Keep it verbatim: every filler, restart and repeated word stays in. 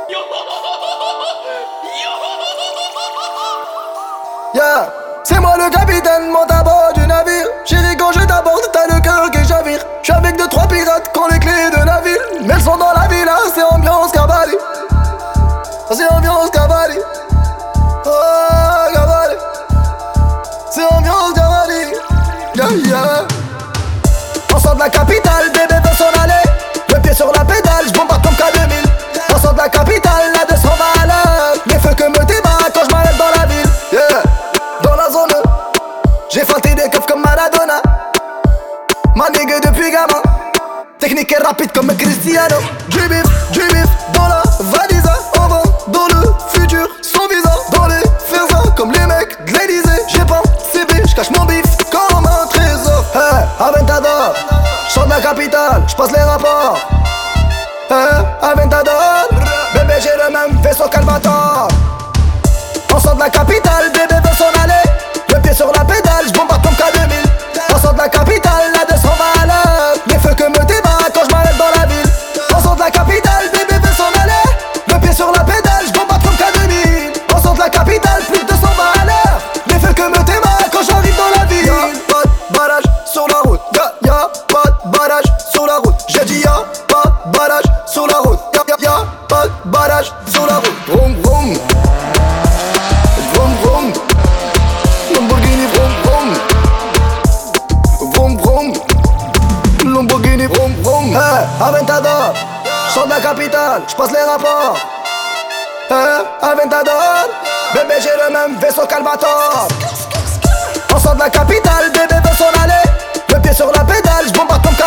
Yeah, c'est moi le capitaine, monte à bord du navire. Chérie, quand je t'aborde, t'as le cœur qui chavire. J'suis avec deux trois pirates qui ont les clés de la ville. Mais elles sont dans la villa, c'est ambiance Cavalli. C'est ambiance Cavalli. Oh, Cavalli. C'est ambiance Cavalli. Yeah, yeah. On sort de la capitale, bébé veut s'en aller. Le pied sur la pédale, j'bombarde comme K deux mille. On sort de la capitale, la deux cents va à l'heure. Les feux que me démarre quand j'm'arrête dans la ville. Yeah. Dans la zone, j'ai feinté des keufs comme Maradona. Ma nigga depuis gamin. Technique et rapide comme Cristiano. Du bif, du bif, dans la valise. On va dans le futur, sans visa. Dans les faisans, comme les mecs de l'Elysée. J'ai pas C V, j'cache mon bif comme un trésor. Hey, Aventador, j'sors de la capitale, j'passe les rapports. Hey, Aventador, bébé j'ai le même vaisseau qu'Albator. On sort de la capitale, bébé veut s'en aller. Le pied sur la pédale, j'bombarde comme K deux mille. On sort de la capitale, la deux cents va à l'heure. Les feux que me démarre quand j'm'arrête dans la ville. On sort de la capitale, bébé veut s'en aller. Le pied sur la pédale, j'bombarde comme K deux mille. On sort de la capitale, plus de deux cents va à l'heure. Les feux que me démarre quand j'arrive dans la ville. Y'a pas de barrage sur la route. Y'a, y'a pas de barrage sur la route. J'ai dit y'a pas de barrage sur la route. Y'a, y'a, y'a pas de barrage sur la route. Vroom, vroom. Vroom, vroom. Lamborghini, vroom, vroom. Vroom, vroom. Lamborghini, vroom, vroom. Hey, Aventador, j'sors de la capitale, j'passe les rapports. Hey, Aventador, bébé j'ai le même vaisseau qu'Albator. On sort de la capitale, bébé veut s'en aller. Le pied sur la pédale, j'bombarde comme